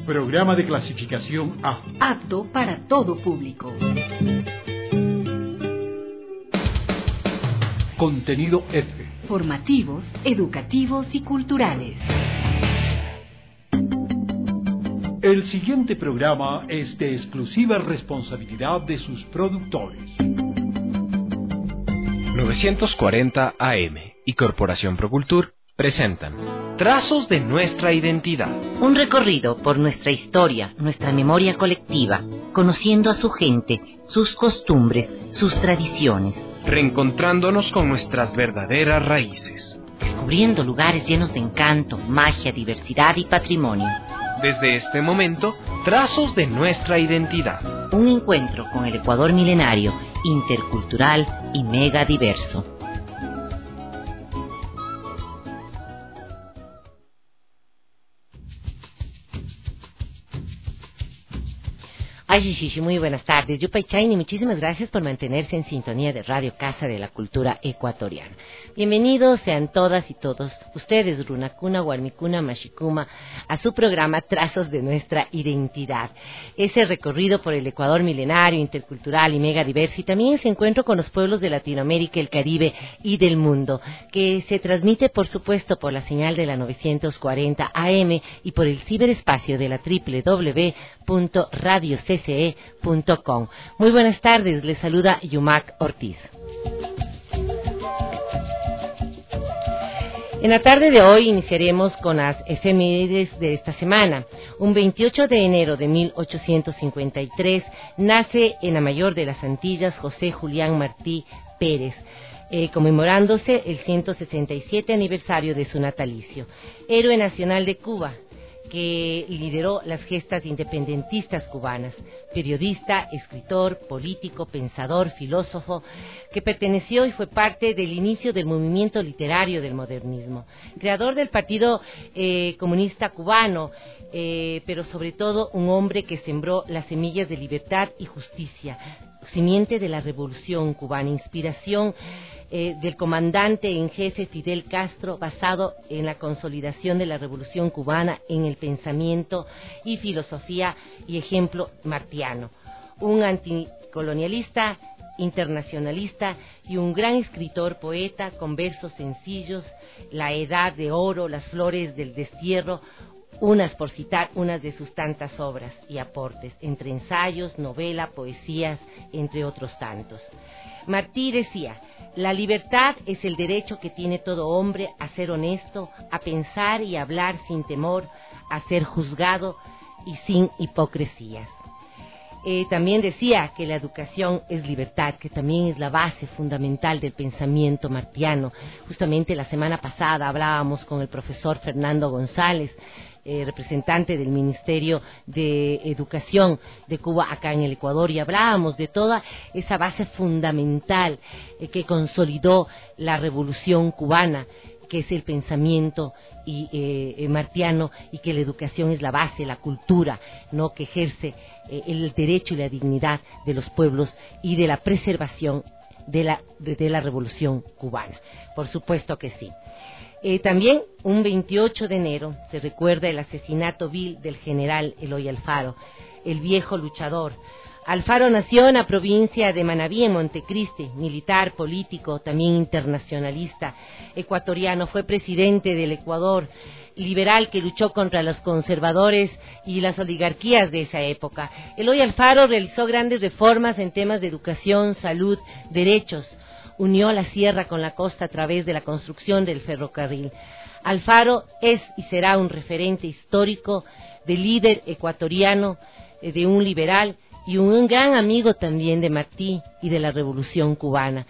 Programa de clasificación A. Apto para todo público. Contenido F. Formativos, educativos y culturales. El siguiente programa es de exclusiva responsabilidad de sus productores. 940 AM y Corporación Procultur presentan Trazos de nuestra identidad. Un recorrido por nuestra historia, nuestra memoria colectiva, conociendo a su gente, sus costumbres, sus tradiciones. Reencontrándonos con nuestras verdaderas raíces. Descubriendo lugares llenos de encanto, magia, diversidad y patrimonio. Desde este momento, Trazos de nuestra identidad. Un encuentro con el Ecuador milenario, intercultural y mega diverso. Ay, muy buenas tardes. Yupay Chaini, muchísimas gracias por mantenerse en sintonía de Radio Casa de la Cultura Ecuatoriana. Bienvenidos sean todas y todos ustedes, Runacuna, Huarmicuna, Mashicuma, a su programa Trazos de nuestra identidad. Ese recorrido por el Ecuador milenario, intercultural y mega diverso, y también ese encuentro con los pueblos de Latinoamérica, el Caribe y del mundo, que se transmite, por supuesto, por la señal de la 940 AM y por el ciberespacio de la www.radiocce.com. Muy buenas tardes, les saluda Yumac Ortiz. En la tarde de hoy iniciaremos con las efemérides de esta semana. Un 28 de enero de 1853 nace en la mayor de las Antillas José Julián Martí Pérez, conmemorándose el 167 aniversario de su natalicio. Héroe nacional de Cuba, que lideró las gestas independentistas cubanas, periodista, escritor, político, pensador, filósofo, que perteneció y fue parte del inicio del movimiento literario del modernismo, creador del Partido Comunista Cubano, pero sobre todo un hombre que sembró las semillas de libertad y justicia, simiente de la revolución cubana, inspiración del comandante en jefe Fidel Castro, basado en la consolidación de la revolución cubana en el pensamiento y filosofía y ejemplo martiano. Un anticolonialista, internacionalista y un gran escritor, poeta, con versos sencillos, La Edad de Oro, Las Flores del Destierro, unas por citar unas de sus tantas obras y aportes, entre ensayos, novela, poesías, entre otros tantos. Martí decía: la libertad es el derecho que tiene todo hombre a ser honesto, a pensar y hablar sin temor, a ser juzgado y sin hipocresías. También decía que la educación es libertad, que también es la base fundamental del pensamiento martiano. Justamente la semana pasada hablábamos con el profesor Fernando González, representante del Ministerio de Educación de Cuba acá en el Ecuador, y hablábamos de toda esa base fundamental que consolidó la revolución cubana, que es el pensamiento martiano, y que la educación es la base, la cultura, ¿no?, que ejerce el derecho y la dignidad de los pueblos y de la preservación de la revolución cubana. Por supuesto que sí. También un 28 de enero se recuerda el asesinato vil del general Eloy Alfaro, el viejo luchador. Alfaro nació en la provincia de Manabí, en Montecristi, militar, político, también internacionalista, ecuatoriano. Fue presidente del Ecuador, liberal que luchó contra los conservadores y las oligarquías de esa época. Eloy Alfaro realizó grandes reformas en temas de educación, salud, derechos. Unió la sierra con la costa a través de la construcción del ferrocarril. Alfaro es y será un referente histórico de líder ecuatoriano, de un liberal y un gran amigo también de Martí y de la revolución cubana.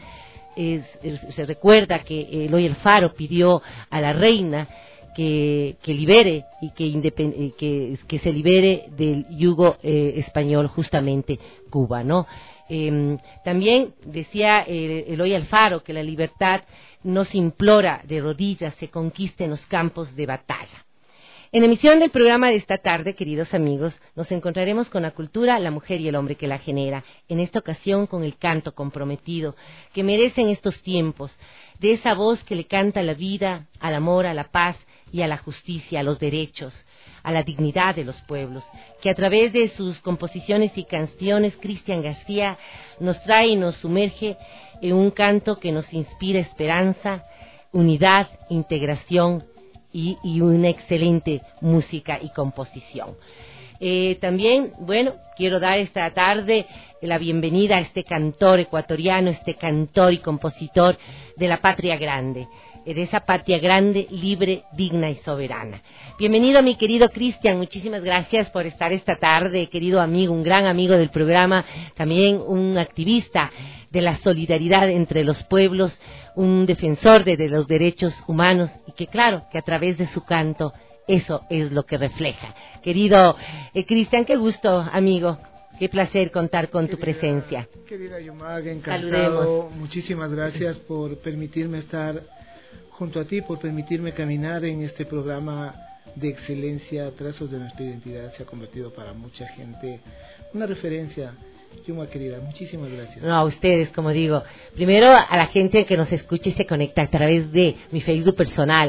Se recuerda que Eloy Alfaro pidió a la reina que libere y que se libere del yugo español, justamente Cuba, ¿no? También decía Eloy Alfaro que la libertad no se implora de rodillas, se conquista en los campos de batalla. En la emisión del programa de esta tarde, queridos amigos, nos encontraremos con la cultura, la mujer y el hombre que la genera, en esta ocasión con el canto comprometido que merecen estos tiempos, de esa voz que le canta a la vida, al amor, a la paz y a la justicia, a los derechos, a la dignidad de los pueblos, que a través de sus composiciones y canciones Cristian García nos trae y nos sumerge en un canto que nos inspira esperanza, unidad, integración y una excelente música y composición. También, bueno, quiero dar esta tarde la bienvenida a este cantor ecuatoriano, este cantor y compositor de la patria grande, de esa patria grande, libre, digna y soberana. Bienvenido, mi querido Cristian, muchísimas gracias por estar esta tarde, querido amigo, un gran amigo del programa, también un activista de la solidaridad entre los pueblos, un defensor de los derechos humanos y que claro, que a través de su canto eso es lo que refleja. Querido Cristian, qué gusto, amigo, qué placer contar con tu presencia. Querida Yumag, encantado. Saludemos. Muchísimas gracias por permitirme estar junto a ti, por permitirme caminar en este programa de excelencia. Trazos de nuestra identidad se ha convertido para mucha gente una referencia. Yuma, querida, muchísimas gracias. No, a ustedes, como digo, primero a la gente que nos escucha y se conecta a través de mi Facebook personal,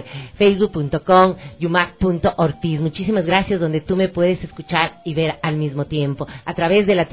facebook.com/yumac.ortiz. Muchísimas gracias, donde tú me puedes escuchar y ver al mismo tiempo, a través de la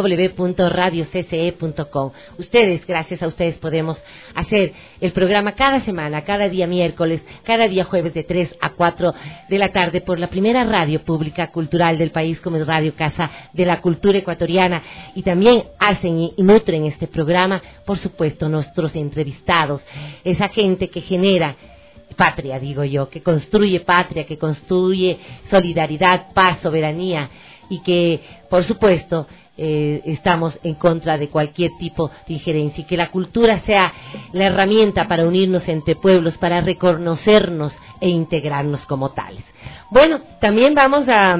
www.radiocce.com. Ustedes, gracias a ustedes, podemos hacer el programa cada semana, cada día miércoles, cada día jueves de 3 a 4 de la tarde por la primera radio pública cultural del país, como es Radio Casa de la Cultura Ecuatoriana. Y también hacen y nutren este programa, por supuesto, nuestros entrevistados, esa gente que genera patria, digo yo, que construye patria, que construye solidaridad, paz, soberanía y que, por supuesto, estamos en contra de cualquier tipo de injerencia y que la cultura sea la herramienta para unirnos entre pueblos, para reconocernos e integrarnos como tales. Bueno, también vamos a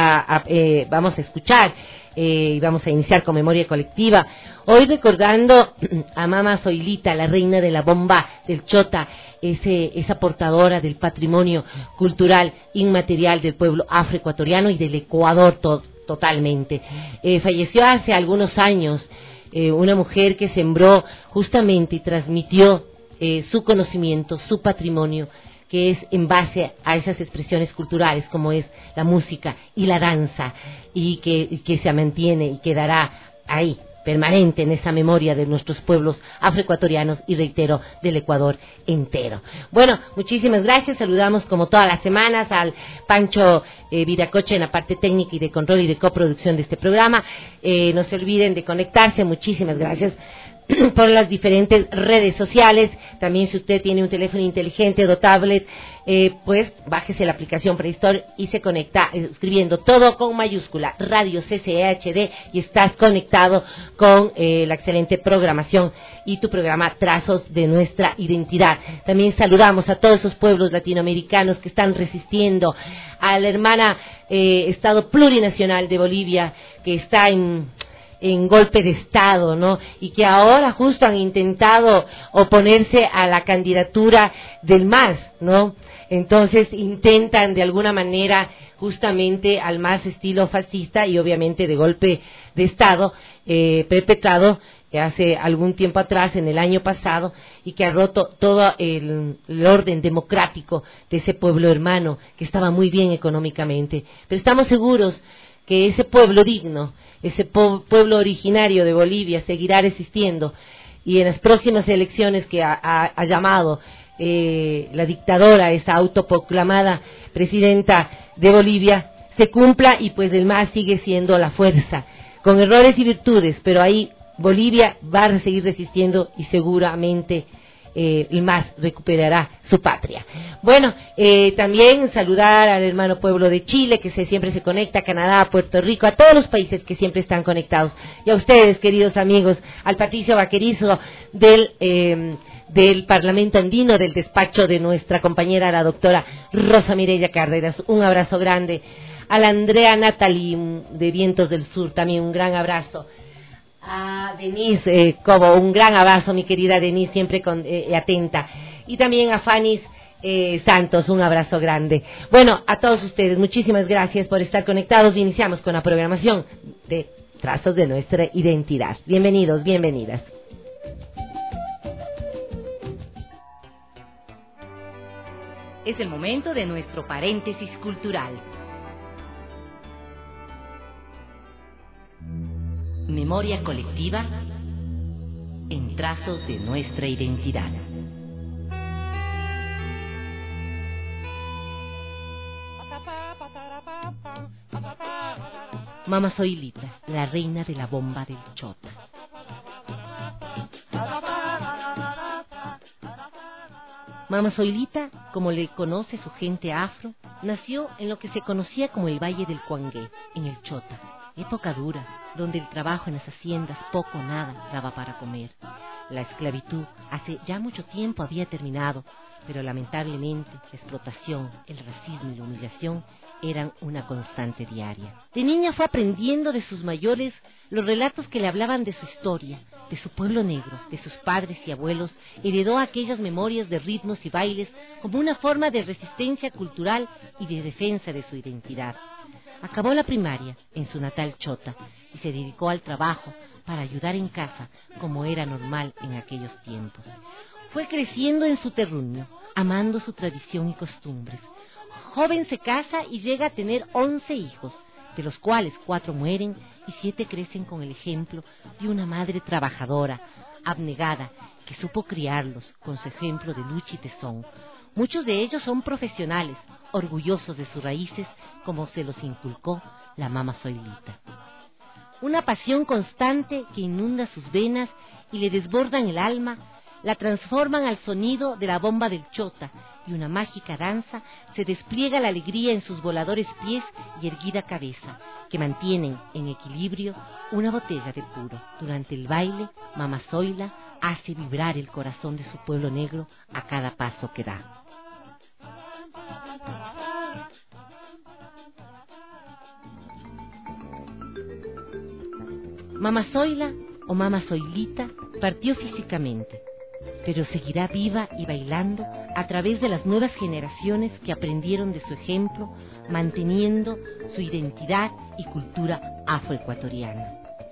escuchar y vamos a iniciar con memoria colectiva, hoy recordando a Mama Zoilita, la reina de la bomba del Chota, esa portadora del patrimonio cultural inmaterial del pueblo afroecuatoriano y del Ecuador totalmente. Falleció hace algunos años, una mujer que sembró justamente y transmitió su conocimiento, su patrimonio, que es en base a esas expresiones culturales como es la música y la danza, y que se mantiene y quedará ahí, permanente en esa memoria de nuestros pueblos afroecuatorianos y, reitero, del Ecuador entero. Bueno, muchísimas gracias, saludamos como todas las semanas al Pancho Viracocha en la parte técnica y de control y de coproducción de este programa. No se olviden de conectarse, muchísimas gracias por las diferentes redes sociales. También si usted tiene un teléfono inteligente o tablet, pues bájese la aplicación Play Store y se conecta escribiendo todo con mayúscula Radio CCHD y estás conectado con la excelente programación y tu programa Trazos de Nuestra Identidad. También saludamos a todos esos pueblos latinoamericanos que están resistiendo a la hermana Estado plurinacional de Bolivia, que está en golpe de Estado, ¿no? Y que ahora justo han intentado oponerse a la candidatura del MAS, ¿no? Entonces intentan de alguna manera justamente al MAS estilo fascista y obviamente de golpe de Estado perpetrado hace algún tiempo atrás, en el año pasado, y que ha roto todo el orden democrático de ese pueblo hermano que estaba muy bien económicamente. Pero estamos seguros que ese pueblo digno, ese pueblo originario de Bolivia seguirá resistiendo, y en las próximas elecciones que ha llamado la dictadora, esa autoproclamada presidenta de Bolivia, se cumpla, y pues el MAS sigue siendo la fuerza, con errores y virtudes, pero ahí Bolivia va a seguir resistiendo y seguramente el MAS recuperará su patria. Bueno, también saludar al hermano pueblo de Chile, que siempre se conecta, a Canadá, a Puerto Rico, a todos los países que siempre están conectados, y a ustedes, queridos amigos, al Patricio Vaquerizo del Parlamento Andino, del despacho de nuestra compañera, la doctora Rosa Mireya Cárdenas, un abrazo grande. A la Andrea Natalie de Vientos del Sur, también un gran abrazo. A Denise Cobo, un gran abrazo, mi querida Denise, siempre atenta. Y también a Fanis Santos, un abrazo grande. Bueno, a todos ustedes, muchísimas gracias por estar conectados. Iniciamos con la programación de Trazos de Nuestra Identidad. Bienvenidos, bienvenidas. Es el momento de nuestro paréntesis cultural. Memoria colectiva en trazos de nuestra identidad. Mama Zoilita, la reina de la bomba del Chota. Mama Zoilita, como le conoce su gente afro, nació en lo que se conocía como el Valle del Cuangué, en el Chota, época dura, donde el trabajo en las haciendas poco o nada daba para comer. La esclavitud hace ya mucho tiempo había terminado, pero lamentablemente la explotación, el racismo y la humillación eran una constante diaria. De niña fue aprendiendo de sus mayores los relatos que le hablaban de su historia, de su pueblo negro, de sus padres y abuelos. Heredó aquellas memorias de ritmos y bailes como una forma de resistencia cultural y de defensa de su identidad. Acabó la primaria en su natal Chota y se dedicó al trabajo para ayudar en casa, como era normal en aquellos tiempos. Fue creciendo en su terruño, amando su tradición y costumbres. Joven se casa y llega a tener 11 hijos, de los cuales 4 mueren y 7 crecen con el ejemplo de una madre trabajadora, abnegada, que supo criarlos con su ejemplo de lucha y tesón. Muchos de ellos son profesionales, orgullosos de sus raíces, como se los inculcó la Mama Zoilita. Una pasión constante que inunda sus venas y le desbordan el alma, la transforman al sonido de la bomba del Chota, y una mágica danza se despliega la alegría en sus voladores pies y erguida cabeza, que mantienen en equilibrio una botella de puro. Durante el baile, Mama Zoila hace vibrar el corazón de su pueblo negro a cada paso que da. Mama Zoila o Mama Zoilita partió físicamente, pero seguirá viva y bailando a través de las nuevas generaciones que aprendieron de su ejemplo, manteniendo su identidad y cultura afroecuatoriana.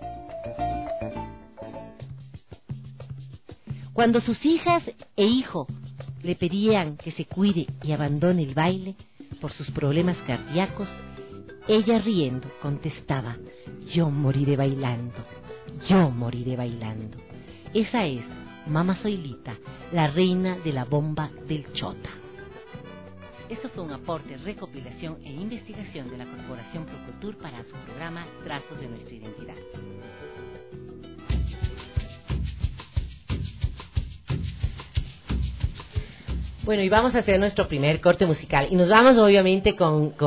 Cuando sus hijas e hijo le pedían que se cuide y abandone el baile por sus problemas cardíacos, ella riendo contestaba: yo moriré bailando, yo moriré bailando. Esa es Mama Zoilita, la reina de la bomba del Chota. Esto fue un aporte, recopilación e investigación de la Corporación Procultur para su programa Trazos de Nuestra Identidad. Bueno, y vamos a hacer nuestro primer corte musical. Y nos vamos obviamente con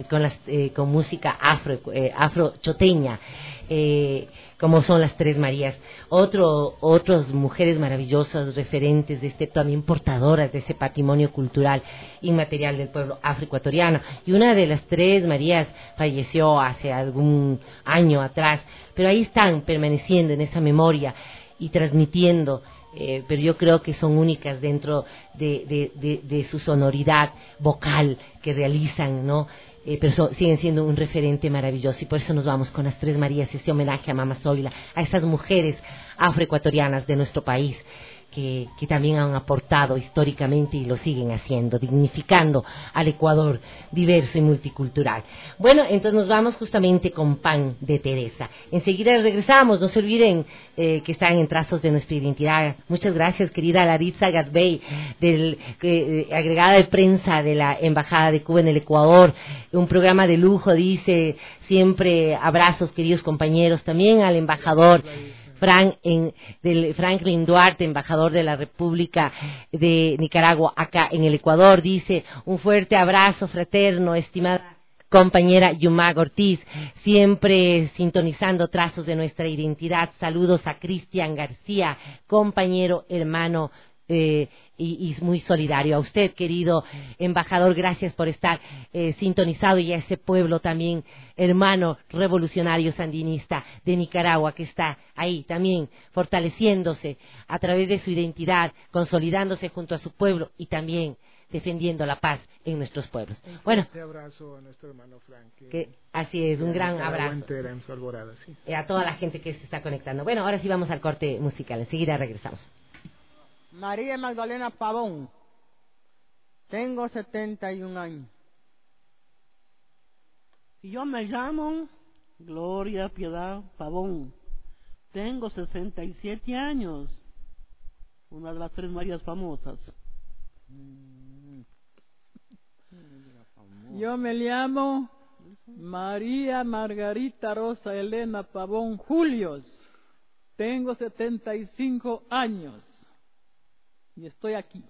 música afro-choteña, como son las Tres Marías. Otras mujeres maravillosas, referentes de también portadoras de ese patrimonio cultural inmaterial del pueblo afroecuatoriano. Y una de las Tres Marías falleció hace algún año atrás, pero ahí están permaneciendo en esa memoria y transmitiendo. Pero yo creo que son únicas dentro de su sonoridad vocal que realizan, ¿no? Pero siguen siendo un referente maravilloso, y por eso nos vamos con las Tres Marías, ese homenaje a Mama Zoila, a esas mujeres afroecuatorianas de nuestro país que también han aportado históricamente y lo siguen haciendo, dignificando al Ecuador diverso y multicultural. Bueno, entonces nos vamos justamente con Pan de Teresa. Enseguida regresamos, no se olviden que están en Trazos de Nuestra Identidad. Muchas gracias, querida Laritza Gatbey, agregada de prensa de la Embajada de Cuba en el Ecuador. Un programa de lujo, dice, siempre abrazos, queridos compañeros, también al embajador Franklin Duarte, embajador de la República de Nicaragua acá en el Ecuador. Dice: un fuerte abrazo fraterno, estimada compañera Yumag Ortiz, siempre sintonizando Trazos de Nuestra Identidad. Saludos a Cristian García, compañero, hermano, y muy solidario. A usted, querido embajador, gracias por estar sintonizado, y a ese pueblo también, hermano revolucionario sandinista de Nicaragua, que está ahí también fortaleciéndose a través de su identidad, consolidándose junto a su pueblo y también defendiendo la paz en nuestros pueblos. Bueno, un abrazo a nuestro hermano Frank, así es, un gran abrazo en su alborada, sí. A toda la gente que se está conectando. Bueno, ahora sí vamos al corte musical, enseguida regresamos. María Magdalena Pavón, tengo 71 años. Y yo me llamo Gloria Piedad Pavón. Tengo 67 años. Una de las 3 Marías famosas. Yo me llamo María Margarita Rosa Elena Pavón Julios. Tengo 75 años. Y estoy aquí.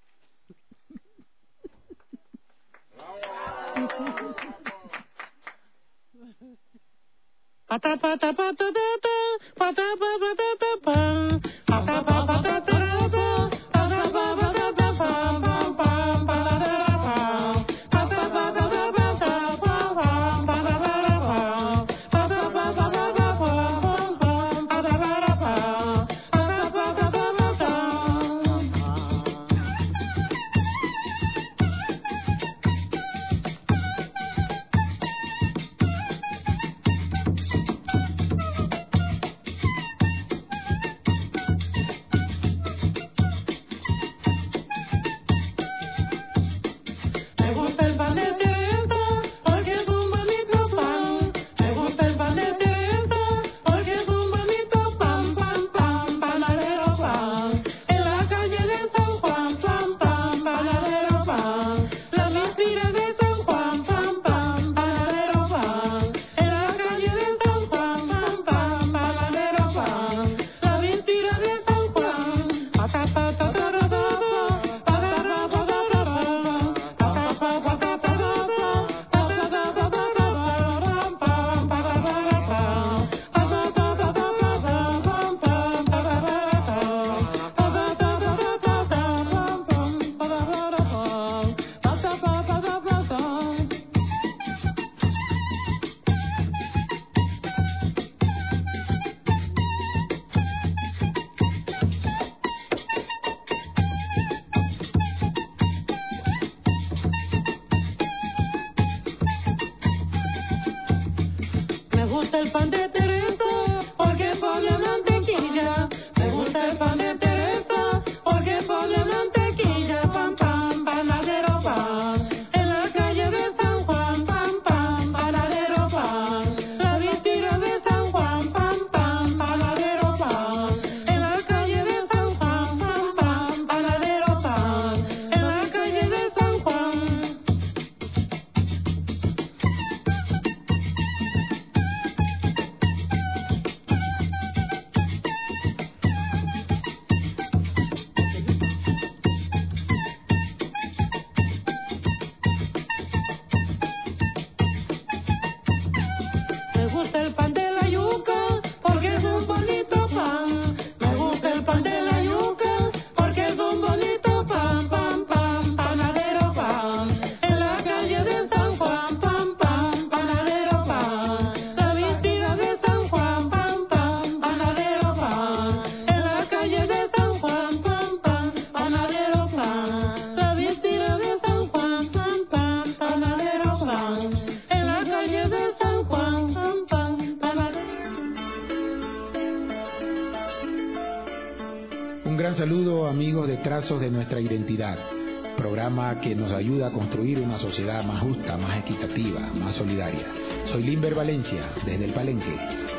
Saludo amigos de Trazos de Nuestra Identidad, programa que nos ayuda a construir una sociedad más justa, más equitativa, más solidaria. Soy Limber Valencia, desde el Palenque.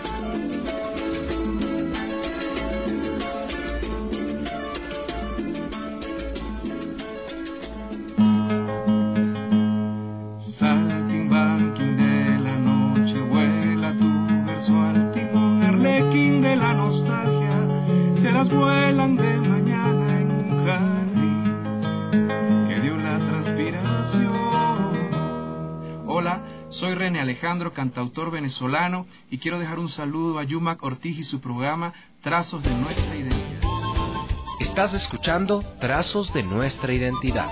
Saltimbanquín de la noche, vuela tu verso al timón, arlequín de la nostalgia, se las vuelan de mañana en un jardín que dio la transpiración. Hola, soy René Alejandro, cantautor venezolano, y quiero dejar un saludo a Yumac Ortiz y su programa Trazos de Nuestra Identidad. Estás escuchando Trazos de Nuestra Identidad.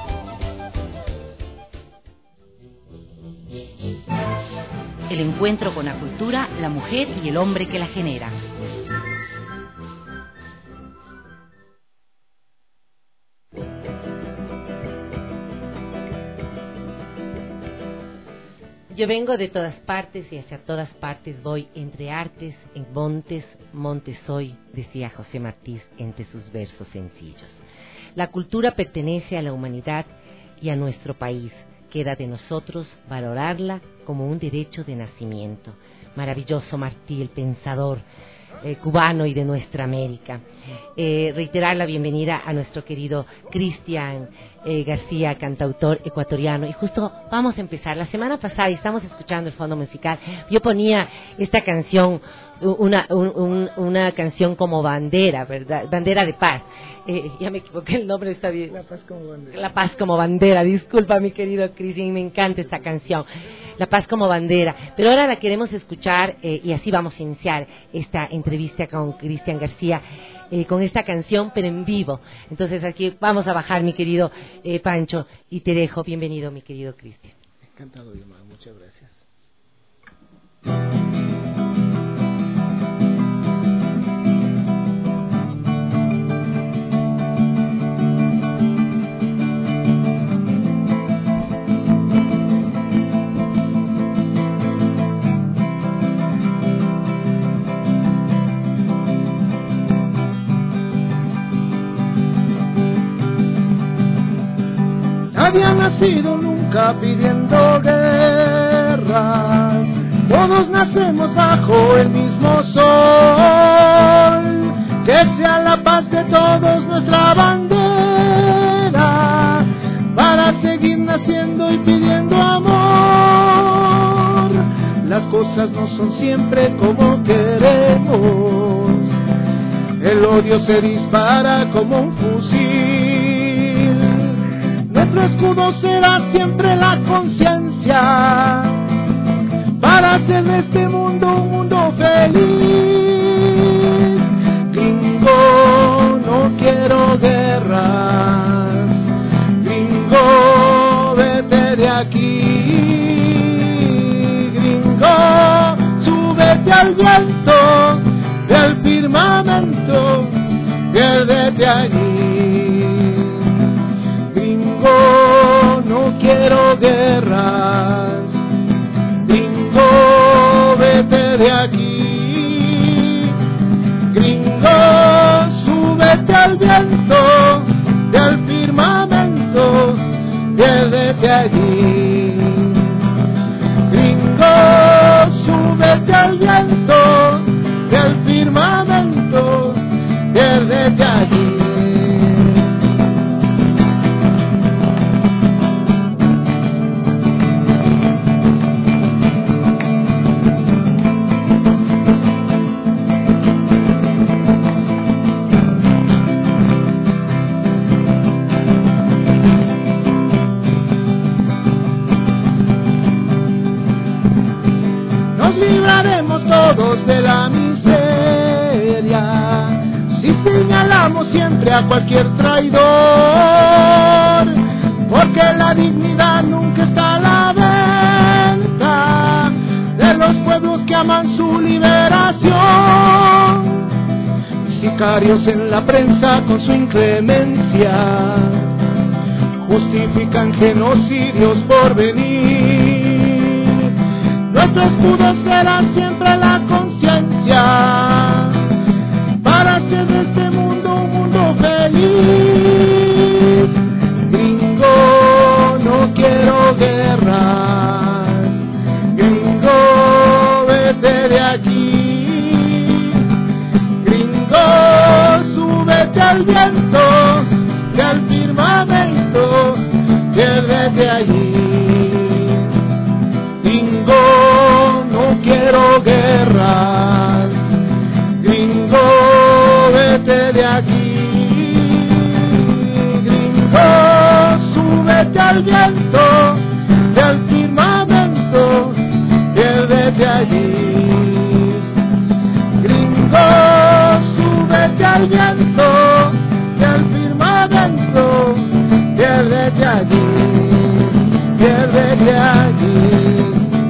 El encuentro con la cultura, la mujer y el hombre que la genera. Yo vengo de todas partes y hacia todas partes voy, entre artes, en montes, montes soy, decía José Martí entre sus versos sencillos. La cultura pertenece a la humanidad y a nuestro país. Queda de nosotros valorarla como un derecho de nacimiento. Maravilloso Martí, el pensador. cubano y de nuestra América. Reiterar la bienvenida a nuestro querido Cristian García, cantautor ecuatoriano. Y justo vamos a empezar. La semana pasada, y estamos escuchando el fondo musical, yo ponía esta canción, una canción como bandera, ¿verdad? Bandera de paz. Ya me equivoqué, el nombre está bien. La paz como bandera. La paz como bandera. Disculpa, mi querido Cristian, me encanta esta canción. La paz como bandera. Pero ahora la queremos escuchar y así vamos a iniciar esta entrevista con Cristian García. Con esta canción, pero en vivo. Entonces aquí vamos a bajar, mi querido Pancho, y te dejo. Bienvenido, mi querido Cristian. Encantado, Guillermo. Muchas gracias. Nadie ha nacido nunca pidiendo guerras, todos nacemos bajo el mismo sol, que sea la paz de todos nuestra bandera, para seguir naciendo y pidiendo amor. Las cosas no son siempre como queremos, el odio se dispara como un fusil. Nuestro escudo será siempre la conciencia, para hacer de este mundo un mundo feliz. Gringo, no quiero guerras, gringo, vete de aquí. Gringo, súbete al viento del firmamento, piérdete allí. No quiero guerras, gringo, vete de aquí. Gringo, súbete al viento del firmamento, piérdete allí. Gringo, súbete al viento del firmamento, piérdete allí. Todos de la miseria, si señalamos siempre a cualquier traidor, porque la dignidad nunca está a la venta de los pueblos que aman su liberación. Sicarios en la prensa con su inclemencia justifican genocidios por venir. Nuestro escudo será siempre la conciencia, para hacer de este mundo un mundo feliz. Gringo, no quiero guerras, gringo, vete de aquí. Gringo, súbete al viento del firmamento, piérdete allí. Gringo, no quiero guerras, gringo, vete de aquí. Gringo, súbete al viento del firmamento, piérdete allí. Gringo, súbete al viento del firmamento, piérdete allí, piérdete allí.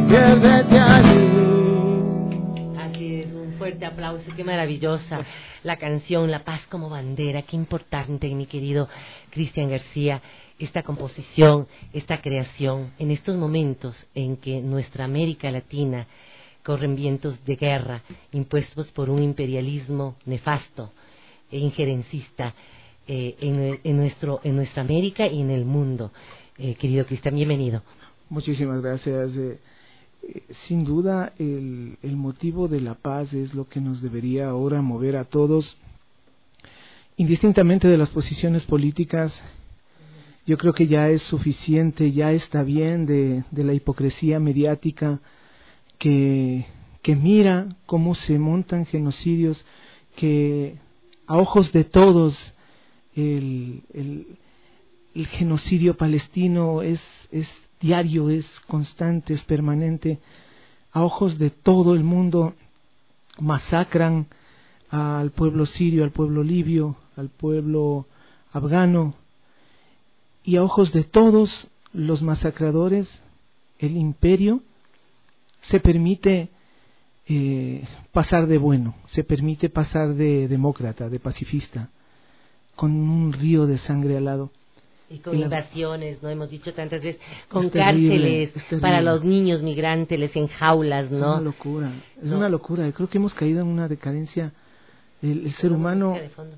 Así es, un fuerte aplauso, qué maravillosa la canción La Paz como bandera, qué importante, mi querido Cristian García, esta composición, esta creación, en estos momentos en que nuestra América Latina corren vientos de guerra impuestos por un imperialismo nefasto e injerencista en nuestra América y en el mundo. Querido Cristian, bienvenido. Muchísimas gracias. Sin duda el motivo de la paz es lo que nos debería ahora mover a todos, indistintamente de las posiciones políticas. Yo creo que ya es suficiente, ya está bien de la hipocresía mediática que mira cómo se montan genocidios, que a ojos de todos el genocidio palestino es diario, es constante, es permanente. A ojos de todo el mundo masacran al pueblo sirio, al pueblo libio, al pueblo afgano, y a ojos de todos los masacradores, el imperio se permite pasar de bueno, se permite pasar de demócrata, de pacifista, con un río de sangre al lado. Y con invasiones, ¿no? Hemos dicho tantas veces, con cárceles para los niños migrantes, les en jaulas, ¿no? Es una locura, una locura. Yo creo que hemos caído en una decadencia. El ser humano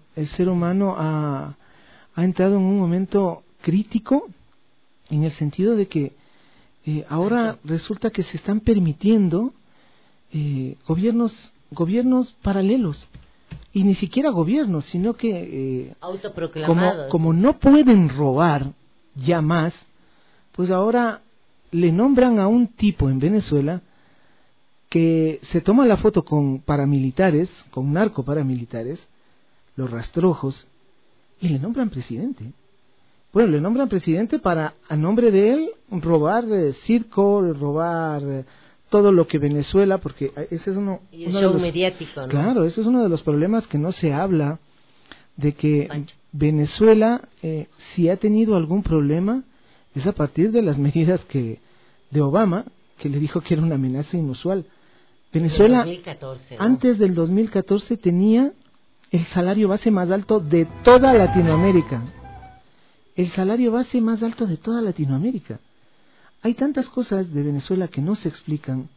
ha entrado en un momento crítico, en el sentido de que ahora resulta que se están permitiendo gobiernos paralelos, y ni siquiera gobiernos, sino que autoproclamados. Como no pueden robar ya más, pues ahora le nombran a un tipo en Venezuela que se toma la foto con paramilitares, con narcoparamilitares, los rastrojos, y le nombran presidente. Bueno, le nombran presidente para, a nombre de él, robar circo, robar todo lo que Venezuela, porque ese es uno el show mediático, ¿no? Claro, ese es uno de los problemas que no se habla, de que Venezuela, si ha tenido algún problema, es a partir de las medidas de Obama, que le dijo que era una amenaza inusual. Venezuela, 2014, ¿no? Antes del 2014 tenía el salario base más alto de toda Latinoamérica. El salario base más alto de toda Latinoamérica. Hay tantas cosas de Venezuela que no se explican,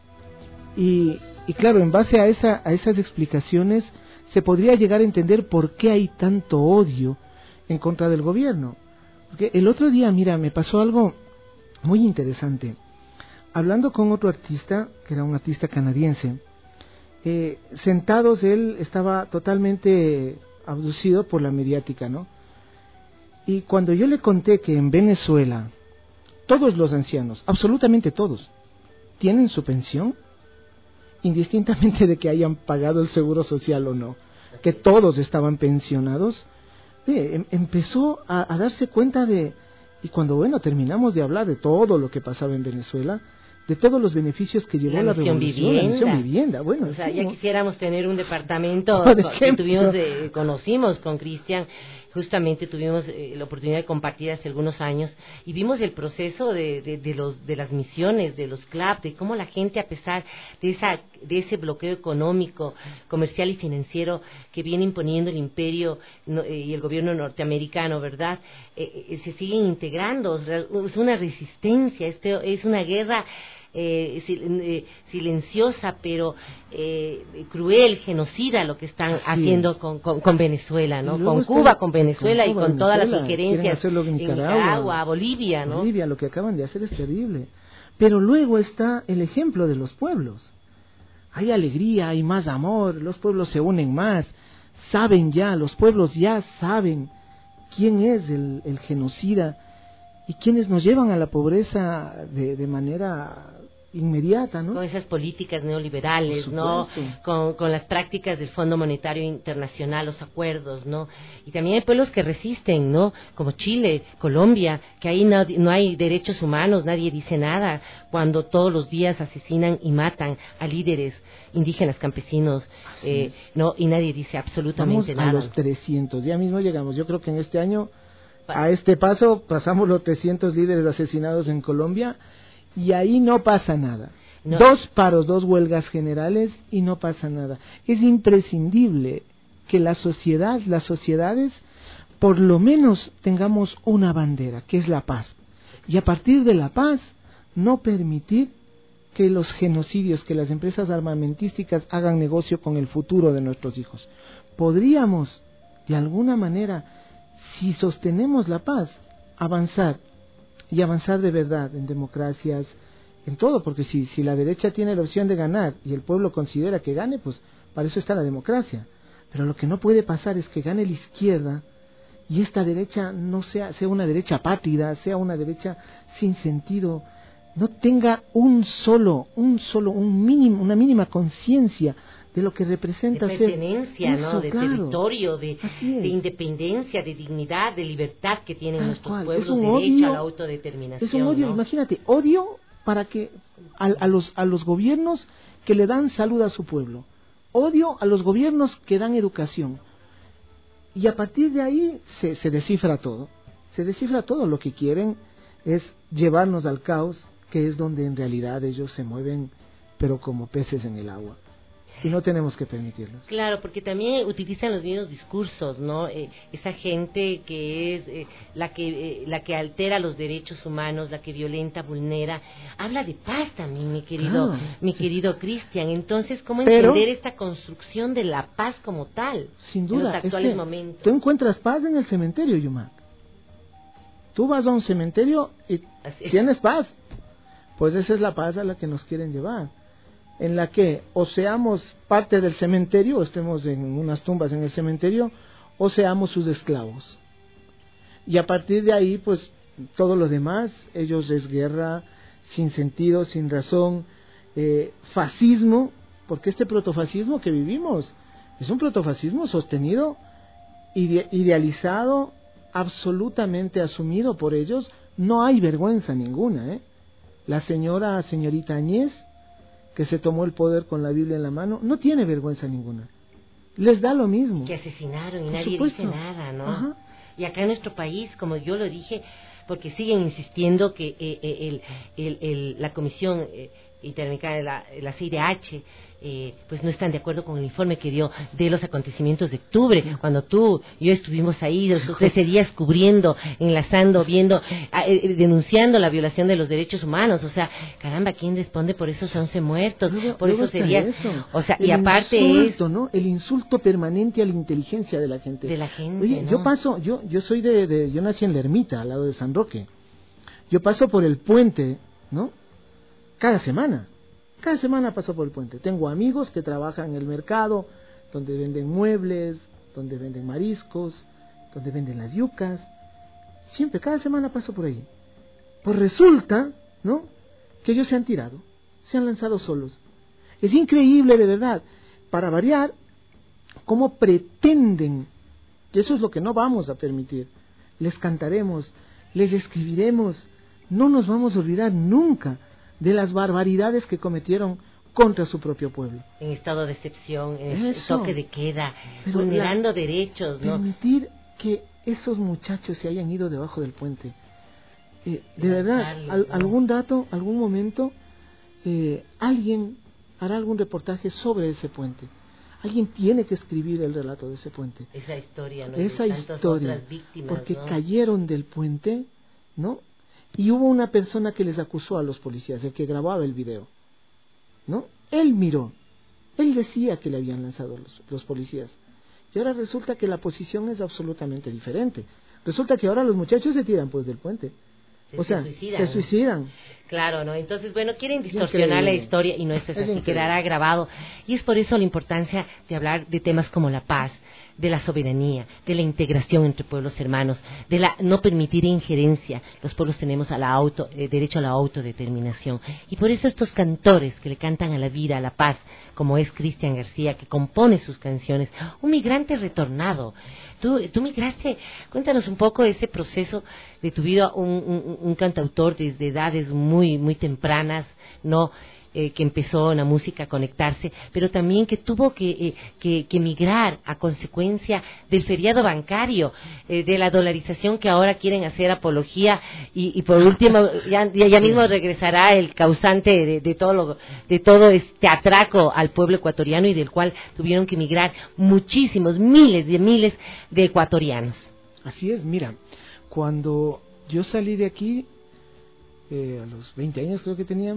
y claro, en base a esas explicaciones se podría llegar a entender por qué hay tanto odio en contra del gobierno. Porque el otro día, mira, me pasó algo muy interesante. Hablando con otro artista, que era un artista canadiense, sentados, él estaba totalmente abducido por la mediática, ¿no? Y cuando yo le conté que en Venezuela todos los ancianos, absolutamente todos, tienen su pensión, indistintamente de que hayan pagado el seguro social o no, que todos estaban pensionados, empezó a darse cuenta y cuando terminamos de hablar de todo lo que pasaba en Venezuela, de todos los beneficios que llevó la revolución, la misión vivienda. Bueno, o sea, ya quisiéramos tener un departamento que conocimos con Cristian, justamente tuvimos la oportunidad de compartir hace algunos años y vimos el proceso de las misiones, de los CLAP, de cómo la gente, a pesar de ese bloqueo económico, comercial y financiero que viene imponiendo el imperio y el gobierno norteamericano, ¿verdad? Se siguen integrando, es una resistencia, es una guerra silenciosa pero cruel, genocida, lo que están haciendo con Venezuela, ¿no? Con Cuba, con Venezuela y con todas las injerencias en Nicaragua, Bolivia, ¿no? Bolivia, lo que acaban de hacer es terrible. Pero luego está el ejemplo de los pueblos. Hay alegría, hay más amor, los pueblos se unen más, los pueblos ya saben quién es el genocida y quienes nos llevan a la pobreza de manera inmediata, ¿no? Con esas políticas neoliberales, ¿no? Con las prácticas del Fondo Monetario Internacional, los acuerdos, ¿no? Y también hay pueblos que resisten, ¿no? Como Chile, Colombia, que ahí no hay derechos humanos, nadie dice nada, cuando todos los días asesinan y matan a líderes indígenas, campesinos, no, y nadie dice absolutamente nada. Vamos a los 300, ya mismo llegamos. Yo creo que en este año, a este paso, pasamos los 300 líderes asesinados en Colombia. Y ahí no pasa nada. No. 2 paros, 2 huelgas generales y no pasa nada. Es imprescindible que las sociedades, por lo menos tengamos una bandera, que es la paz. Y a partir de la paz, no permitir que los genocidios, que las empresas armamentísticas hagan negocio con el futuro de nuestros hijos. Podríamos, de alguna manera, si sostenemos la paz, avanzar. Y avanzar de verdad en democracias, en todo, porque si la derecha tiene la opción de ganar y el pueblo considera que gane, pues para eso está la democracia. Pero lo que no puede pasar es que gane la izquierda y esta derecha no sea una derecha apátrida, sea una derecha sin sentido, no tenga una mínima conciencia de lo que representa de ser pertenencia, eso, ¿no? De claro, territorio, de independencia, de dignidad, de libertad que tienen nuestros pueblos, un derecho odio, a la autodeterminación. Es un odio, ¿no? Imagínate, odio para que a los gobiernos que le dan salud a su pueblo, odio a los gobiernos que dan educación, y a partir de ahí se descifra todo. Se descifra todo. Lo que quieren es llevarnos al caos, que es donde en realidad ellos se mueven, pero como peces en el agua. Y no tenemos que permitirlo. Claro, porque también utilizan los mismos discursos, ¿no? Esa gente que es la que altera los derechos humanos, la que violenta, vulnera, habla de paz también, mi querido Cristian. Entonces, ¿cómo entender esta construcción de la paz como tal? Sin duda, en los actuales momentos. Tú encuentras paz en el cementerio, Yumac. Tú vas a un cementerio y tienes paz. Pues esa es la paz a la que nos quieren llevar, en la que o seamos parte del cementerio, o estemos en unas tumbas en el cementerio, o seamos sus esclavos. Y a partir de ahí, pues, todo lo demás, ellos es guerra, sin sentido, sin razón, fascismo, porque este protofascismo que vivimos es un protofascismo sostenido, idealizado, absolutamente asumido por ellos. No hay vergüenza ninguna, La señorita Añez, que se tomó el poder con la Biblia en la mano, no tiene vergüenza ninguna. Les da lo mismo. Que asesinaron y nadie supuesto. dice nada, ¿no? Ajá. Y acá en nuestro país, como yo lo dije, porque siguen insistiendo que la Comisión Interamericana de la CIDH pues no están de acuerdo con el informe que dio de los acontecimientos de octubre, cuando tú y yo estuvimos ahí los 13 días cubriendo, enlazando, viendo, denunciando la violación de los derechos humanos. O sea, caramba, ¿quién responde por esos 11 muertos? Por eso sería eso. O sea, el y aparte insulto, ¿no? El insulto permanente a la inteligencia de la gente. Oye, ¿no? yo soy yo nací en La Ermita, al lado de San Roque. Yo paso por el puente, ¿no? Cada semana paso por el puente. Tengo amigos que trabajan en el mercado, donde venden muebles, donde venden mariscos, donde venden las yucas. Siempre, cada semana paso por ahí. Pues resulta, ¿no?, que ellos se han tirado, se han lanzado solos. Es increíble, de verdad, para variar, cómo pretenden, que eso es lo que no vamos a permitir. Les cantaremos, les escribiremos, no nos vamos a olvidar nunca de las barbaridades que cometieron contra su propio pueblo. En estado de excepción, en toque de queda, vulnerando derechos, ¿no? Permitir que esos muchachos se hayan ido debajo del puente. De verdad, algún dato, algún momento, alguien hará algún reportaje sobre ese puente. Alguien tiene que escribir el relato de ese puente. Esa historia, ¿no? Esa historia, otras víctimas, porque ¿no? cayeron del puente, ¿no? Y hubo una persona que les acusó a los policías, el que grababa el video, ¿no? Él miró, él decía que le habían lanzado los policías. Y ahora resulta que la posición es absolutamente diferente. Resulta que ahora los muchachos se tiran pues del puente. Se suicidan. Claro, ¿no? Entonces, bueno, quieren distorsionar la historia y no es así, quedará grabado. Y es por eso la importancia de hablar de temas como la paz, de la soberanía, de la integración entre pueblos hermanos, de la no permitir injerencia. Los pueblos tenemos derecho a la autodeterminación. Y por eso estos cantores que le cantan a la vida, a la paz, como es Cristian García, que compone sus canciones, un migrante retornado. Tú migraste, cuéntanos un poco de ese proceso de tu vida, un cantautor desde edades muy, muy tempranas, ¿no? Que empezó en la música a conectarse, pero también que tuvo que migrar a consecuencia del feriado bancario, de la dolarización que ahora quieren hacer apología, y por último ya mismo regresará el causante de todo este atraco al pueblo ecuatoriano, y del cual tuvieron que migrar muchísimos, miles de ecuatorianos. Así es, mira, cuando yo salí de aquí, a los 20 años creo que tenía,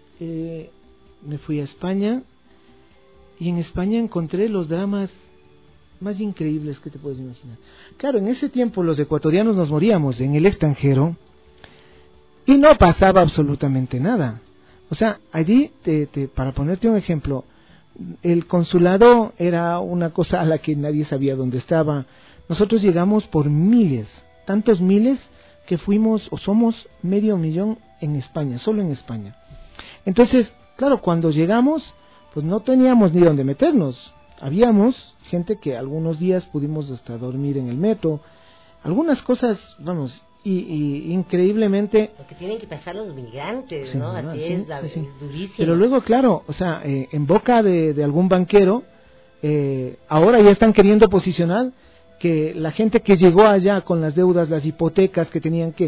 me fui a España, y en España encontré los dramas más increíbles que te puedes imaginar. Claro, en ese tiempo los ecuatorianos nos moríamos en el extranjero y no pasaba absolutamente nada. O sea, allí, para ponerte un ejemplo, el consulado era una cosa a la que nadie sabía dónde estaba. Nosotros llegamos por miles, tantos miles, que fuimos o somos 500,000 en España, solo en España. Entonces, claro, cuando llegamos, pues no teníamos ni dónde meternos. Habíamos gente que algunos días pudimos hasta dormir en el metro, algunas cosas, vamos, y increíblemente... Lo que tienen que pasar los migrantes, sí, ¿no? Así sí, es, sí. es durísimo. Pero luego, claro, o sea, en boca de algún banquero, ahora ya están queriendo posicionar que la gente que llegó allá con las deudas, las hipotecas que tenían que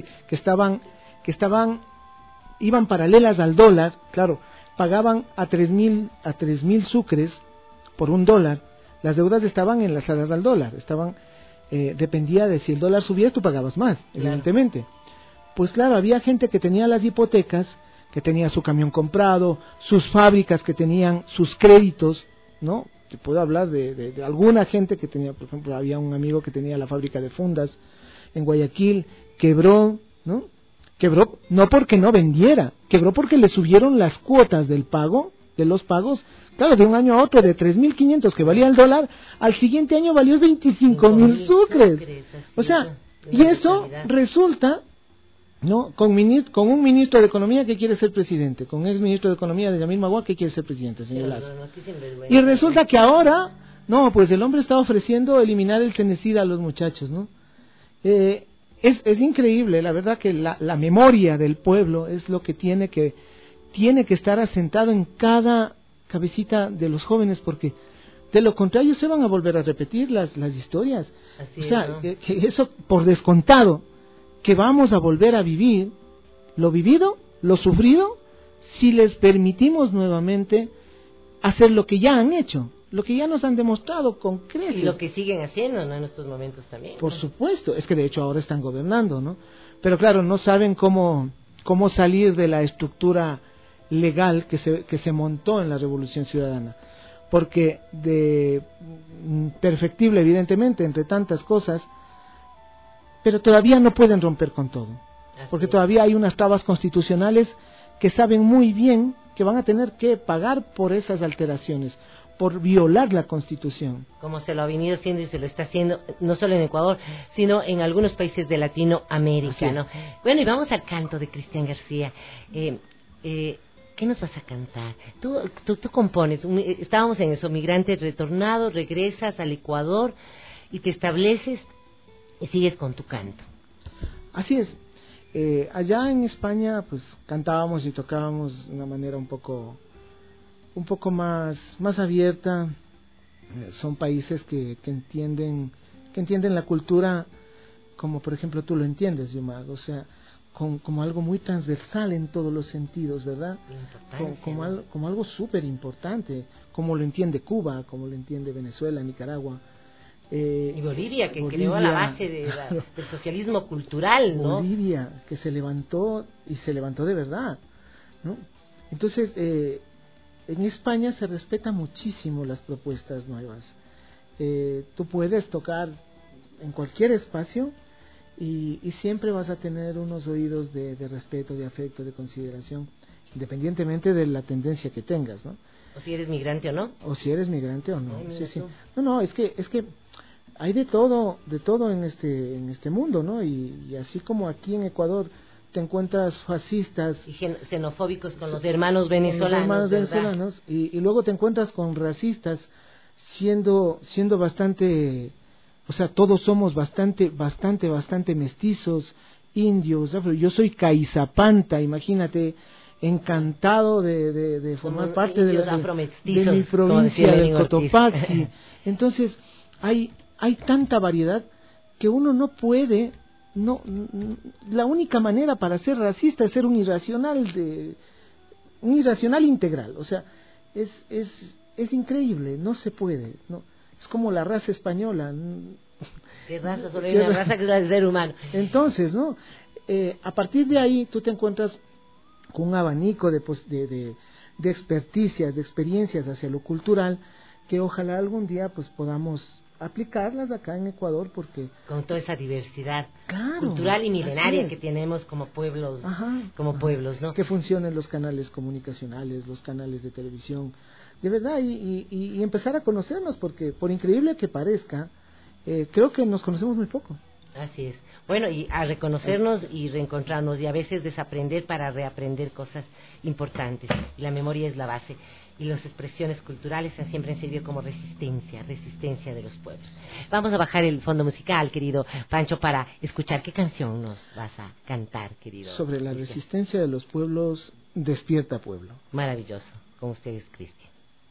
iban paralelas al dólar, claro, pagaban a 3,000 sucres por $1, las deudas estaban enlazadas al dólar, dependía de si el dólar subía, tú pagabas más, evidentemente. Pues claro, había gente que tenía las hipotecas, que tenía su camión comprado, sus fábricas que tenían sus créditos, ¿no? Te puedo hablar de alguna gente que tenía, por ejemplo, había un amigo que tenía la fábrica de fundas en Guayaquil, quebró, ¿no? Quebró no porque no vendiera, quebró porque le subieron las cuotas de los pagos, claro, de un año a otro, de 3,500 que valía el dólar, al siguiente año valió 25,000 sucres. O sea, y eso resulta, ¿no? Con un ministro de Economía que quiere ser presidente, con un ex ministro de Economía de Yamil Magua que quiere ser presidente, señor Lazo. Y resulta que ahora, no, pues el hombre está ofreciendo eliminar el cenecida a los muchachos, ¿no? Es increíble, la verdad que la memoria del pueblo es lo que tiene que estar asentado en cada cabecita de los jóvenes, porque de lo contrario se van a volver a repetir las historias. Así o sea, ¿no? que eso por descontado, que vamos a volver a vivir lo vivido, lo sufrido, si les permitimos nuevamente hacer lo que ya han hecho, lo que ya nos han demostrado con creces. Y lo que siguen haciendo, ¿no? En estos momentos también. Por supuesto, es que de hecho ahora están gobernando, ¿no? Pero claro, no saben cómo salir de la estructura legal que se montó en la Revolución Ciudadana, porque perfectible evidentemente entre tantas cosas, pero todavía no pueden romper con todo, porque todavía hay unas trabas constitucionales que saben muy bien que van a tener que pagar por esas alteraciones, por violar la Constitución. Como se lo ha venido haciendo y se lo está haciendo, no solo en Ecuador, sino en algunos países de Latinoamérica, ¿no? Bueno, y vamos al canto de Cristian García. ¿Qué nos vas a cantar? Tú compones, estábamos en eso, migrante retornado, regresas al Ecuador y te estableces y sigues con tu canto. Así es. Allá en España, pues cantábamos y tocábamos de una manera un poco más abierta. Son países que entienden la cultura como, por ejemplo, tú lo entiendes, Yomag, o sea, como algo muy transversal en todos los sentidos, ¿verdad? Como algo súper importante, como lo entiende Cuba, como lo entiende Venezuela, Nicaragua. Y Bolivia, que creó la base del socialismo cultural, ¿no? Bolivia, que se levantó, y se levantó de verdad, ¿no? Entonces, en España se respeta muchísimo las propuestas nuevas. Tú puedes tocar en cualquier espacio y siempre vas a tener unos oídos de respeto, de afecto, de consideración, independientemente de la tendencia que tengas, ¿no? O si eres migrante o no. O si eres migrante o no. Sí. No, es que hay de todo en este mundo, ¿no? Y así como aquí en Ecuador te encuentras fascistas y xenofóbicos con los hermanos venezolanos, y luego te encuentras con racistas siendo bastante, o sea, todos somos bastante mestizos, indios, afro. Yo soy caizapanta, imagínate, encantado de formar parte de mi provincia del Cotopaxi. Entonces hay tanta variedad que uno no puede, la única manera para ser racista es ser un irracional integral. O sea, es increíble, no se puede, no. Es como la raza española. ¿Qué raza? Solo hay una raza que es la del ser humano. Entonces, ¿no? A partir de ahí tú te encuentras con un abanico de experticias, de experiencias hacia lo cultural, que ojalá algún día pues podamos aplicarlas acá en Ecuador, porque con toda esa diversidad claro, cultural y milenaria que tenemos como pueblos, pueblos, ¿no? Que funcionen los canales comunicacionales, los canales de televisión, de verdad, y empezar a conocernos, porque por increíble que parezca, creo que nos conocemos muy poco. Así es. Bueno, y a reconocernos y reencontrarnos, y a veces desaprender para reaprender cosas importantes. Y la memoria es la base. Y las expresiones culturales siempre han servido como resistencia de los pueblos. Vamos a bajar el fondo musical, querido Pancho, para escuchar qué canción nos vas a cantar, querido. Sobre la resistencia de los pueblos, Despierta Pueblo. Maravilloso. Con ustedes, Cristian.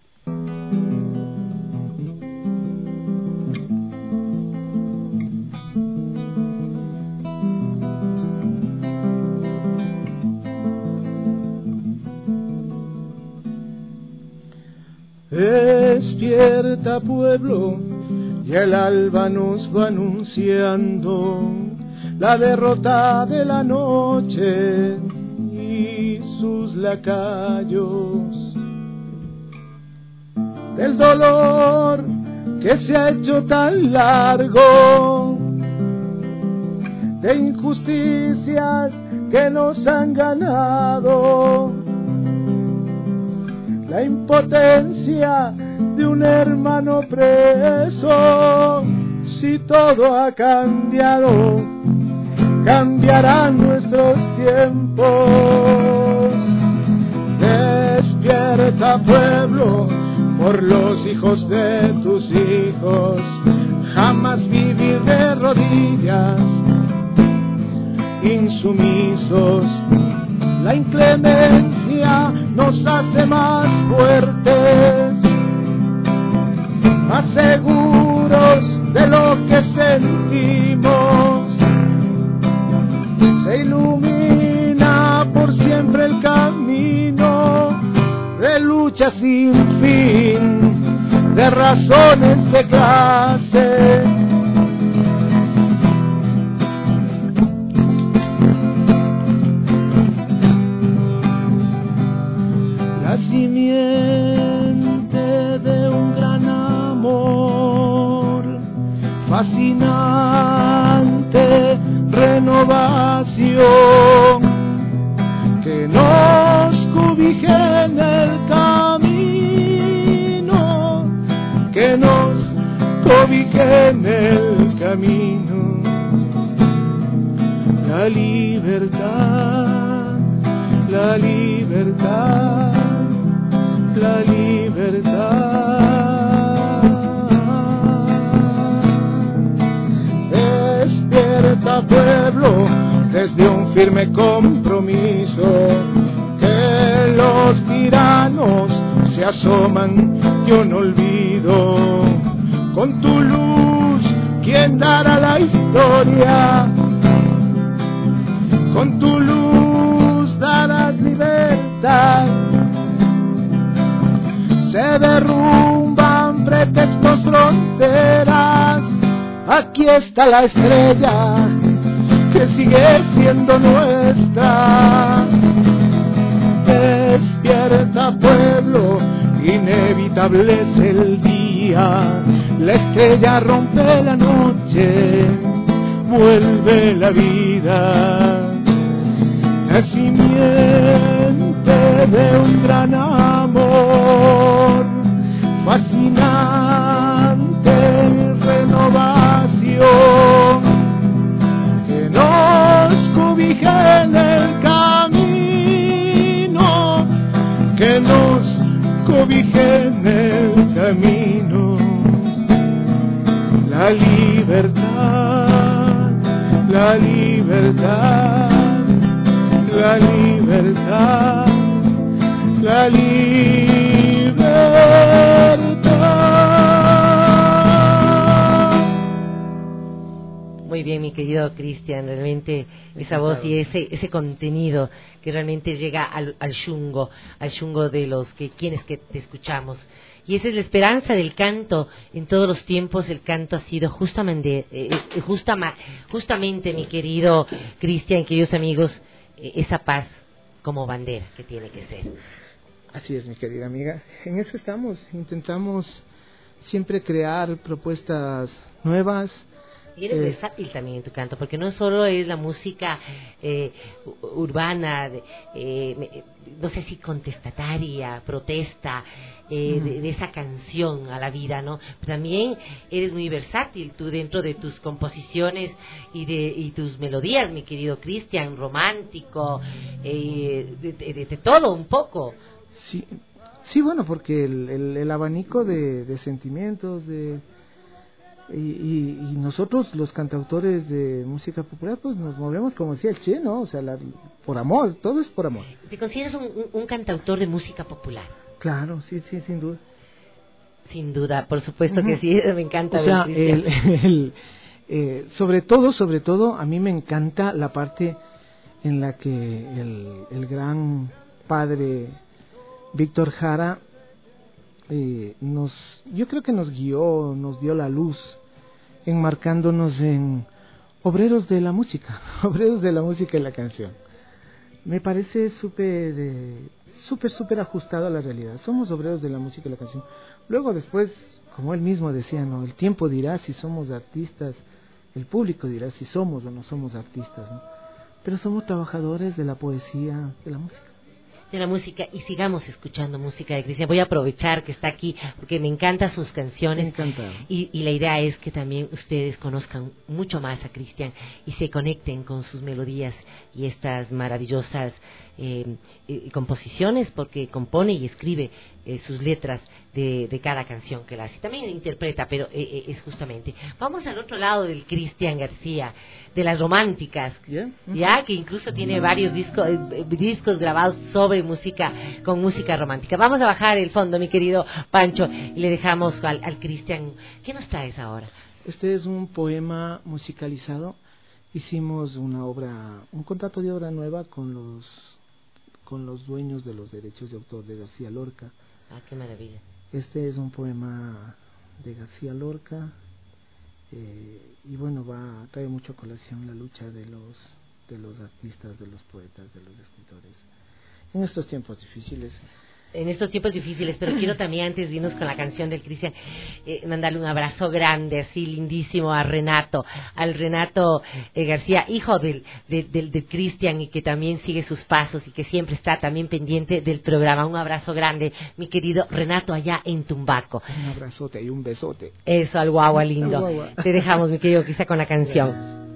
Despierta pueblo, y el alba nos va anunciando la derrota de la noche y sus lacayos, del dolor que se ha hecho tan largo, de injusticias que nos han ganado, la impotencia de un hermano preso. Si todo ha cambiado, cambiarán nuestros tiempos. Despierta pueblo, por los hijos de tus hijos, jamás vivir de rodillas, insumisos. La inclemencia nos hace más fuertes, más seguros de lo que sentimos. Se ilumina por siempre el camino de lucha sin fin, de razones de clase. Simiente de un gran amor, fascinante renovación, que nos cobije en el camino, que nos cobije en el camino. La libertad, la libertad, la libertad. Despierta pueblo, desde un firme compromiso, que los tiranos se asoman, yo no olvido. Con tu luz, ¿quién dará la historia? Con tu luz darás libertad. Se derrumban pretextos, fronteras. Aquí está la estrella que sigue siendo nuestra. Despierta pueblo, inevitable es el día. La estrella rompe la noche, vuelve la vida. Nacimiento de un gran amor, fascinante renovación, que nos cobija en el camino, que nos cobija en el camino. La libertad, la libertad, la libertad, la libertad. Muy bien, mi querido Cristian, realmente esa voz y ese contenido que realmente llega al shungo de los quienes que te escuchamos. Y esa es la esperanza del canto. En todos los tiempos el canto ha sido justamente, mi querido Cristian, queridos amigos, esa paz como bandera que tiene que ser. Así es, mi querida amiga. En eso estamos. Intentamos siempre crear propuestas nuevas. Y eres versátil también en tu canto, porque no solo es la música urbana, no sé si contestataria, protesta, de esa canción a la vida, ¿no? También eres muy versátil tú dentro de tus composiciones y tus melodías, mi querido Cristian, romántico, de todo un poco. Sí, bueno, porque el abanico de sentimientos, y nosotros los cantautores de música popular pues nos movemos como decía el Che, ¿no? O sea, por amor, todo es por amor. ¿Te consideras un cantautor de música popular? Claro, sí, sin duda. Sin duda, por supuesto que sí, me encanta. O sea, sobre todo, a mí me encanta la parte en la que el gran padre Víctor Jara yo creo que nos guió, nos dio la luz, enmarcándonos en obreros de la música y la canción. Me parece súper ajustado a la realidad. Somos obreros de la música y la canción. Luego después, como él mismo decía, ¿no? El tiempo dirá si somos artistas, el público dirá si somos o no somos artistas, ¿no? Pero somos trabajadores de la poesía, de la música. De la música, y sigamos escuchando música de Cristian. Voy a aprovechar que está aquí porque me encantan sus canciones. Me encanta. Y la idea es que también ustedes conozcan mucho más a Cristian y se conecten con sus melodías y estas maravillosas composiciones, porque compone y escribe sus letras de cada canción que la hace. También interpreta, pero es justamente. Vamos al otro lado del Cristian García, de las románticas, ya que incluso tiene varios discos grabados sobre con música romántica. Vamos a bajar el fondo, mi querido Pancho, y le dejamos al Cristian. ¿Qué nos traes ahora? Este es un poema musicalizado. Hicimos un contrato de obra nueva con los dueños de los derechos de autor de García Lorca. Ah, qué maravilla. Este es un poema de García Lorca, y bueno, trae mucho a colación la lucha de los artistas, de los poetas, de los escritores en estos tiempos difíciles. Pero quiero también, antes de irnos con la canción del Cristian, mandarle un abrazo grande, así lindísimo al Renato García, hijo del Cristian, y que también sigue sus pasos y que siempre está también pendiente del programa. Un abrazo grande, mi querido Renato, allá en Tumbaco. Un abrazote y un besote. Eso, al guagua lindo. Guagua. Te dejamos, mi querido Cristian, con la canción. Gracias.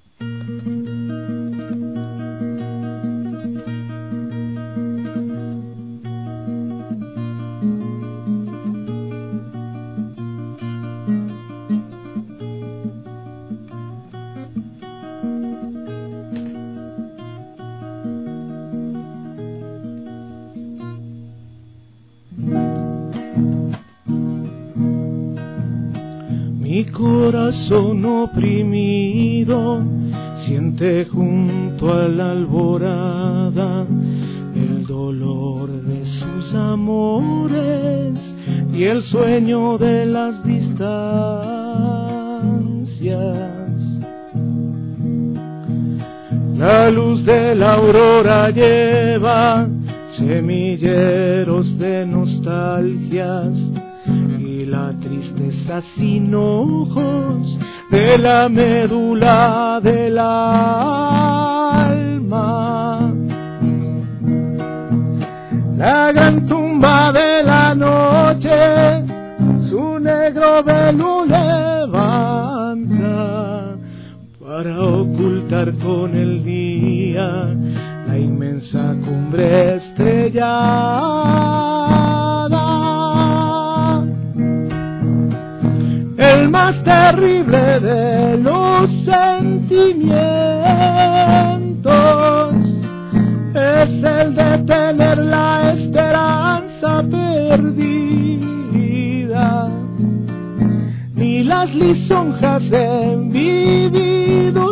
Mi corazón oprimido siente junto a la alborada el dolor de sus amores y el sueño de las distancias. La luz de la aurora lleva semilleros de nostalgias y la tristeza sin ojos de la médula del alma. La gran tumba de la noche su negro velo levanta para ocultar con el día la inmensa cumbre estrellada. El más terrible de los sentimientos es el de tener la esperanza perdida. Ni las lisonjas en vividos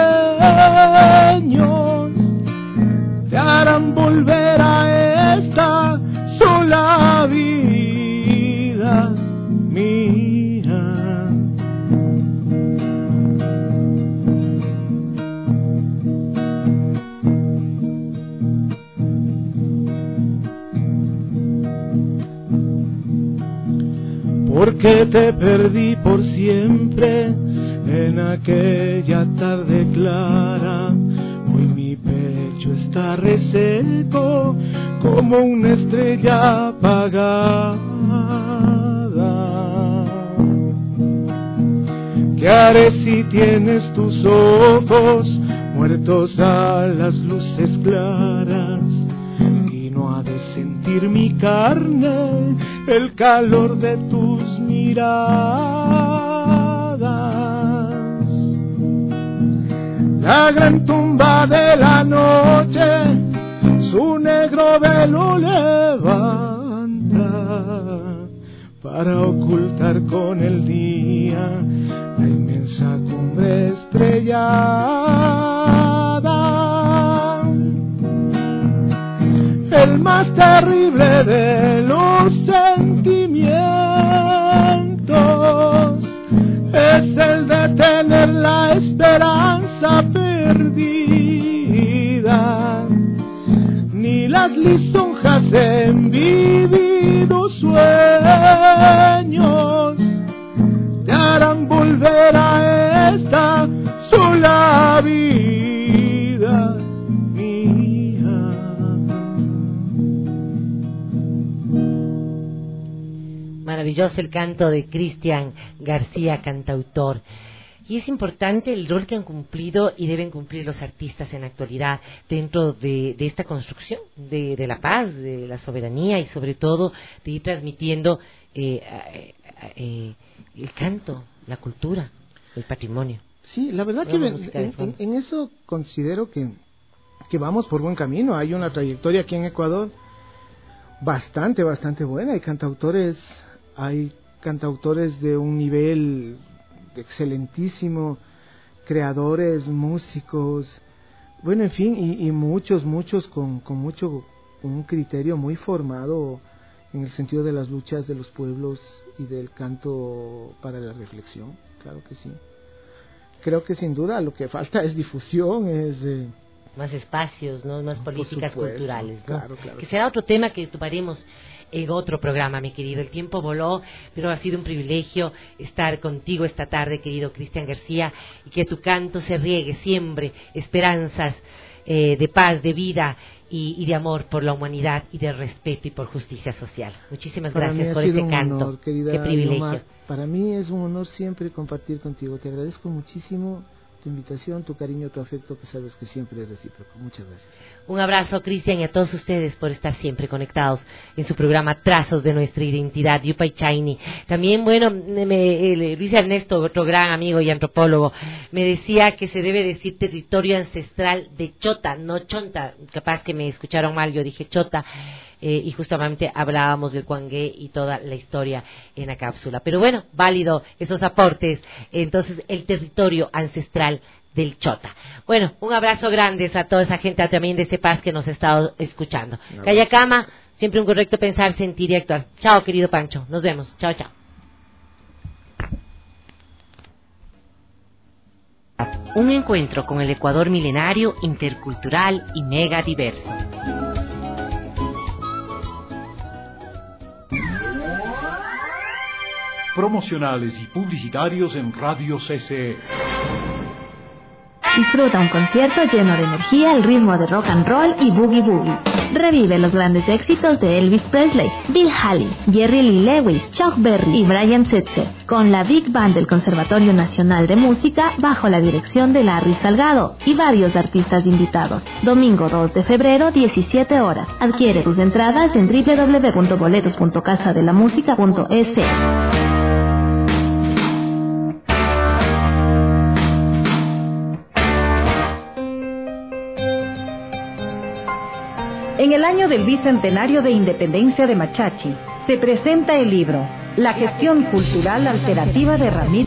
sueños te harán volver a esta sola vida mía. porque te perdí por siempre en aquella tarde clara. Hoy mi pecho está reseco como una estrella apagada. ¿Qué haré si tienes tus ojos muertos a las luces claras? Y no ha de sentir mi carne el calor de tus miradas. La gran tumba de la noche su negro velo levanta para ocultar con el día la inmensa cumbre estrellada. El más terrible de los sentimientos es el de tener la esperanza perdida. Ni las lisonjas en vividos sueños te harán volver a esta sola vida mía. Maravilloso el canto de Cristian García, cantautor. Y es importante el rol que han cumplido y deben cumplir los artistas en la actualidad dentro de esta construcción de la paz, de la soberanía y sobre todo de ir transmitiendo el canto, la cultura, el patrimonio. Sí, la verdad que en eso considero que vamos por buen camino. Hay una trayectoria aquí en Ecuador bastante buena. Hay cantautores de un nivel excelentísimo, creadores, músicos, bueno, en fin, y muchos con un criterio muy formado en el sentido de las luchas de los pueblos y del canto para la reflexión. Claro que sí. Creo que sin duda lo que falta es difusión, es más espacios, ¿no? Más políticas culturales, ¿no? Claro. Que será otro tema que tomaremos en otro programa, mi querido. El tiempo voló, pero ha sido un privilegio estar contigo esta tarde, querido Cristian García, y que tu canto se riegue siempre esperanzas de paz, de vida y de amor por la humanidad y de respeto y por justicia social. Muchísimas gracias por este canto. Honor, querida Qué privilegio. Yomar. Para mí es un honor siempre compartir contigo. Te agradezco muchísimo tu invitación, tu cariño, tu afecto, que sabes que siempre es recíproco. Muchas gracias. Un abrazo, Cristian, y a todos ustedes por estar siempre conectados en su programa Trazos de Nuestra Identidad, Yupay Chayni. También, bueno, Luis Ernesto, otro gran amigo y antropólogo, me decía que se debe decir territorio ancestral de Chota, no Chonta. Capaz que me escucharon mal, yo dije Chota. Y justamente hablábamos del Cuangué y toda la historia en la cápsula. Pero bueno, válido esos aportes. Entonces, el territorio ancestral del Chota. Bueno, un abrazo grande a toda esa gente también de Cepaz que nos ha estado escuchando. Callacama, siempre un correcto pensar, sentir y actuar. Chao, querido Pancho. Nos vemos. Chao, chao. Un encuentro con el Ecuador milenario, intercultural y mega diverso. Promocionales y publicitarios en Radio CC. Disfruta un concierto lleno de energía, el ritmo de rock and roll y boogie boogie. Revive los grandes éxitos de Elvis Presley, Bill Haley, Jerry Lee Lewis, Chuck Berry y Brian Setzer, con la Big Band del Conservatorio Nacional de Música bajo la dirección de Larry Salgado y varios artistas invitados. Domingo 2 de febrero, 17 horas. Adquiere tus entradas en www.boletos.casadelamusica.es. En el año del bicentenario de independencia de Machachi, se presenta el libro La gestión cultural alternativa de Ramírez.